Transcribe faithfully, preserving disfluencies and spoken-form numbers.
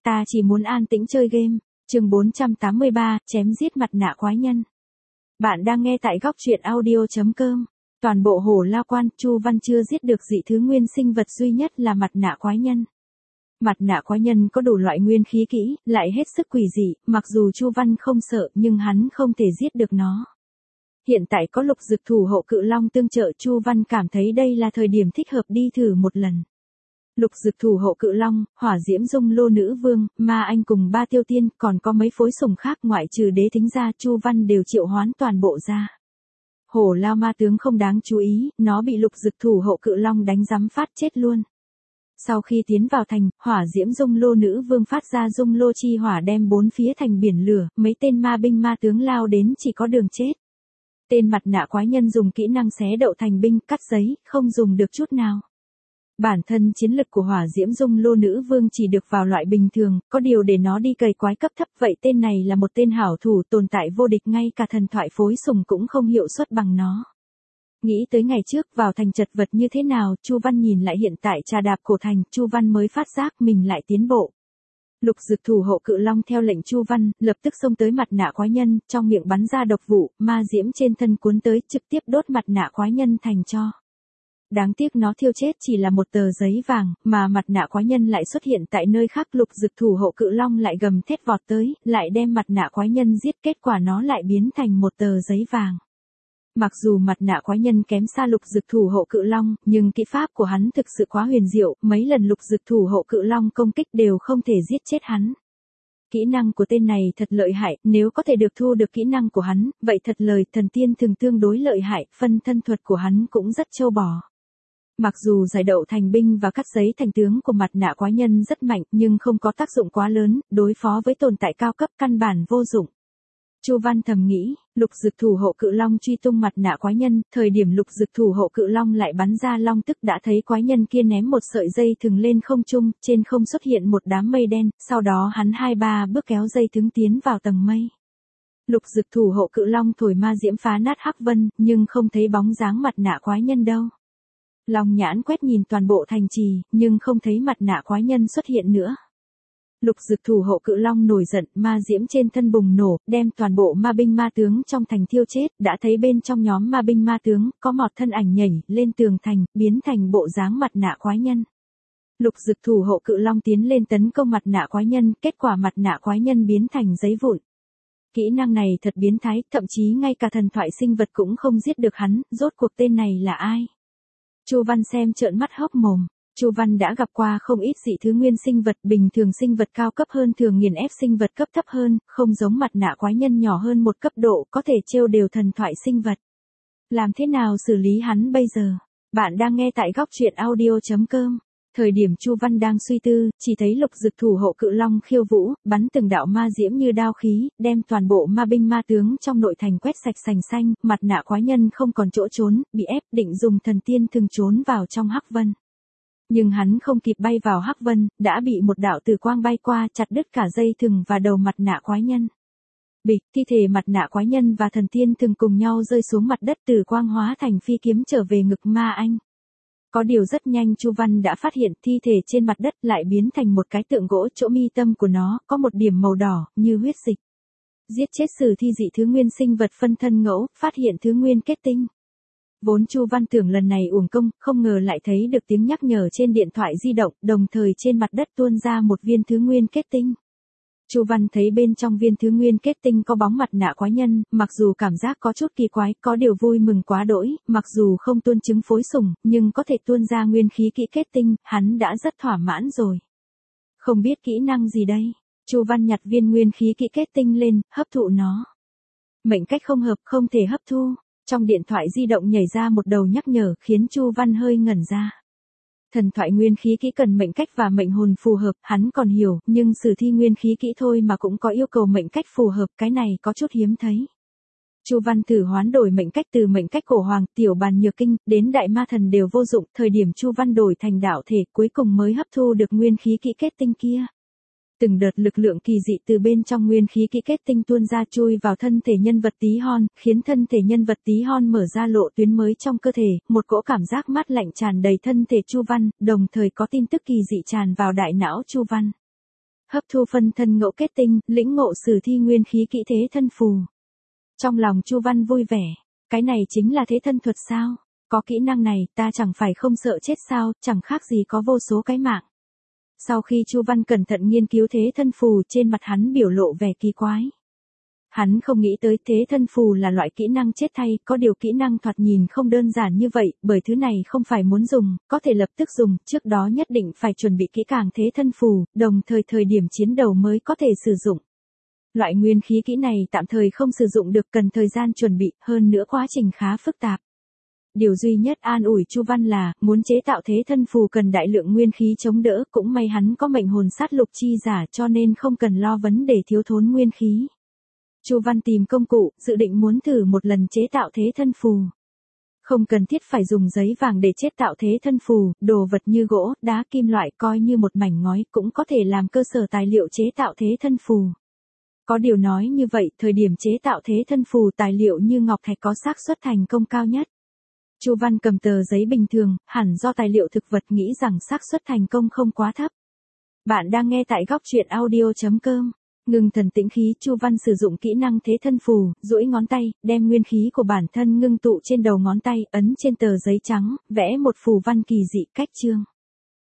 ta chỉ muốn an tĩnh chơi game. Chương bốn trăm tám mươi ba, chém giết mặt nạ quái nhân. Bạn đang nghe tại góc truyện audio chấm com. Toàn bộ Hổ Lao Quan, Chu Văn chưa giết được dị thứ nguyên sinh vật duy nhất là mặt nạ quái nhân. Mặt nạ quái nhân có đủ loại nguyên khí kỹ, lại hết sức quỷ dị, mặc dù Chu Văn không sợ nhưng hắn không thể giết được nó. Hiện tại có Lục Dực thủ hộ cự long tương trợ, Chu Văn cảm thấy đây là thời điểm thích hợp đi thử một lần. Lục Dực thủ hộ cự long, Hỏa Diễm Dung Lô Nữ Vương, Ma Anh cùng ba tiêu tiên, còn có mấy phối sủng khác ngoại trừ đế tính ra, Chu Văn đều triệu hoán toàn bộ ra. Hổ Lao ma tướng không đáng chú ý, nó bị Lục Dực thủ hộ cự long đánh rắm phát chết luôn. Sau khi tiến vào thành, Hỏa Diễm Dung Lô Nữ Vương phát ra dung lô chi hỏa đem bốn phía thành biển lửa, mấy tên ma binh ma tướng lao đến chỉ có đường chết. Tên mặt nạ quái nhân dùng kỹ năng xé đậu thành binh, cắt giấy, không dùng được chút nào. Bản thân chiến lực của Hỏa Diễm Dung Lô Nữ Vương chỉ được vào loại bình thường, có điều để nó đi cày quái cấp thấp, vậy tên này là một tên hảo thủ tồn tại vô địch, ngay cả thần thoại phối sủng cũng không hiệu suất bằng nó. Nghĩ tới ngày trước vào thành chật vật như thế nào, Chu Văn nhìn lại hiện tại trà đạp cổ thành, Chu Văn mới phát giác mình lại tiến bộ. Lục Dực thủ hộ cự long theo lệnh Chu Văn, lập tức xông tới mặt nạ quái nhân, trong miệng bắn ra độc vụ, ma diễm trên thân cuốn tới, trực tiếp đốt mặt nạ quái nhân thành tro. Đáng tiếc nó thiêu chết chỉ là một tờ giấy vàng, mà mặt nạ quái nhân lại xuất hiện tại nơi khác. Lục Dực thủ hộ cự long lại gầm thét vọt tới, lại đem mặt nạ quái nhân giết, kết quả nó lại biến thành một tờ giấy vàng. Mặc dù mặt nạ quái nhân kém xa Lục Dực thủ hộ cự long, nhưng kỹ pháp của hắn thực sự quá huyền diệu, mấy lần Lục Dực thủ hộ cự long công kích đều không thể giết chết hắn. Kỹ năng của tên này thật lợi hại, nếu có thể được thu được kỹ năng của hắn, vậy thật lời thần tiên thường tương đối lợi hại, phân thân thuật của hắn cũng rất trâu bò. Mặc dù giải đậu thành binh và cắt giấy thành tướng của mặt nạ quái nhân rất mạnh, nhưng không có tác dụng quá lớn, đối phó với tồn tại cao cấp căn bản vô dụng. Chu Văn thầm nghĩ, Lục Dực thủ hộ cự long truy tung mặt nạ quái nhân, thời điểm Lục Dực thủ hộ cự long lại bắn ra long tức, đã thấy quái nhân kia ném một sợi dây thừng lên không trung, trên không xuất hiện một đám mây đen, sau đó hắn hai ba bước kéo dây thừng tiến vào tầng mây. Lục Dực thủ hộ cự long thổi ma diễm phá nát hắc vân, nhưng không thấy bóng dáng mặt nạ quái nhân đâu. Long nhãn quét nhìn toàn bộ thành trì, nhưng không thấy mặt nạ quái nhân xuất hiện nữa. Lục Dực thủ hộ cự long nổi giận, ma diễm trên thân bùng nổ, đem toàn bộ ma binh ma tướng trong thành thiêu chết, đã thấy bên trong nhóm ma binh ma tướng, có một thân ảnh nhảy lên tường thành, biến thành bộ dáng mặt nạ quái nhân. Lục Dực thủ hộ cự long tiến lên tấn công mặt nạ quái nhân, kết quả mặt nạ quái nhân biến thành giấy vụn. Kỹ năng này thật biến thái, thậm chí ngay cả thần thoại sinh vật cũng không giết được hắn, rốt cuộc tên này là ai? Chu Văn xem trợn mắt hốc mồm. Chu Văn đã gặp qua không ít dị thứ nguyên sinh vật, bình thường sinh vật cao cấp hơn thường nghiền ép sinh vật cấp thấp hơn, không giống mặt nạ quái nhân nhỏ hơn một cấp độ, có thể trêu đều thần thoại sinh vật. Làm thế nào xử lý hắn bây giờ? Bạn đang nghe tại góc truyện audio chấm com. Thời điểm Chu Văn đang suy tư, chỉ thấy Lục Dực thủ hộ cự long khiêu vũ, bắn từng đạo ma diễm như đao khí, đem toàn bộ ma binh ma tướng trong nội thành quét sạch sành xanh, mặt nạ quái nhân không còn chỗ trốn, bị ép định dùng thần tiên thường trốn vào trong hắc vân. Nhưng hắn không kịp bay vào hắc vân, đã bị một đạo tử quang bay qua, chặt đứt cả dây thừng và đầu mặt nạ quái nhân. Bịch, thi thể mặt nạ quái nhân và thần tiên thường cùng nhau rơi xuống mặt đất, tử quang hóa thành phi kiếm trở về ngực Ma Anh. Có điều rất nhanh Chu Văn đã phát hiện thi thể trên mặt đất lại biến thành một cái tượng gỗ, chỗ mi tâm của nó có một điểm màu đỏ, như huyết dịch. Giết chết sử thi dị thứ nguyên sinh vật phân thân ngẫu, phát hiện thứ nguyên kết tinh. Vốn Chu Văn tưởng lần này uổng công, không ngờ lại thấy được tiếng nhắc nhở trên điện thoại di động, đồng thời trên mặt đất tuôn ra một viên thứ nguyên kết tinh. Chu Văn thấy bên trong viên thứ nguyên kết tinh có bóng mặt nạ quái nhân, mặc dù cảm giác có chút kỳ quái, có điều vui mừng quá đỗi, mặc dù không tuôn trứng phối sủng, nhưng có thể tuôn ra nguyên khí kỹ kết tinh, hắn đã rất thỏa mãn rồi. Không biết kỹ năng gì đây? Chu Văn nhặt viên nguyên khí kỹ kết tinh lên, hấp thụ nó. Mệnh cách không hợp, không thể hấp thu. Trong điện thoại di động nhảy ra một đầu nhắc nhở, khiến Chu Văn hơi ngẩn ra. Thần thoại nguyên khí kỹ cần mệnh cách và mệnh hồn phù hợp, hắn còn hiểu, nhưng sử thi nguyên khí kỹ thôi mà cũng có yêu cầu mệnh cách phù hợp, cái này có chút hiếm thấy. Chu Văn thử hoán đổi mệnh cách từ mệnh cách cổ hoàng, tiểu bàn nhược kinh, đến đại ma thần đều vô dụng, thời điểm Chu Văn đổi thành đạo thể, cuối cùng mới hấp thu được nguyên khí kỹ kết tinh kia. Từng đợt lực lượng kỳ dị từ bên trong nguyên khí kỹ kết tinh tuôn ra chui vào thân thể nhân vật tí hon, khiến thân thể nhân vật tí hon mở ra lộ tuyến mới trong cơ thể, một cỗ cảm giác mát lạnh tràn đầy thân thể Chu Văn, đồng thời có tin tức kỳ dị tràn vào đại não Chu Văn. Hấp thu phân thân ngẫu kết tinh, lĩnh ngộ sử thi nguyên khí kỹ thế thân phù. Trong lòng Chu Văn vui vẻ, cái này chính là thế thân thuật sao? Có kỹ năng này, ta chẳng phải không sợ chết sao, chẳng khác gì có vô số cái mạng. Sau khi Chu Văn cẩn thận nghiên cứu thế thân phù, trên mặt hắn biểu lộ vẻ kỳ quái. Hắn không nghĩ tới thế thân phù là loại kỹ năng chết thay, có điều kỹ năng thoạt nhìn không đơn giản như vậy, bởi thứ này không phải muốn dùng, có thể lập tức dùng, trước đó nhất định phải chuẩn bị kỹ càng thế thân phù, đồng thời thời điểm chiến đấu mới có thể sử dụng. Loại nguyên khí kỹ này tạm thời không sử dụng được, cần thời gian chuẩn bị, hơn nữa quá trình khá phức tạp. Điều duy nhất an ủi Chu Văn là, muốn chế tạo thế thân phù cần đại lượng nguyên khí chống đỡ, cũng may hắn có mệnh hồn sát lục chi giả cho nên không cần lo vấn đề thiếu thốn nguyên khí. Chu Văn tìm công cụ, dự định muốn thử một lần chế tạo thế thân phù. Không cần thiết phải dùng giấy vàng để chế tạo thế thân phù, đồ vật như gỗ, đá, kim loại coi như một mảnh ngói cũng có thể làm cơ sở tài liệu chế tạo thế thân phù. Có điều nói như vậy, thời điểm chế tạo thế thân phù tài liệu như ngọc thạch có xác suất thành công cao nhất. Chu Văn cầm tờ giấy bình thường, hẳn do tài liệu thực vật nghĩ rằng xác suất thành công không quá thấp. Bạn đang nghe tại góc truyện audio chấm com. Ngưng thần tĩnh khí, Chu Văn sử dụng kỹ năng thế thân phù, duỗi ngón tay, đem nguyên khí của bản thân ngưng tụ trên đầu ngón tay, ấn trên tờ giấy trắng, vẽ một phù văn kỳ dị cách chương.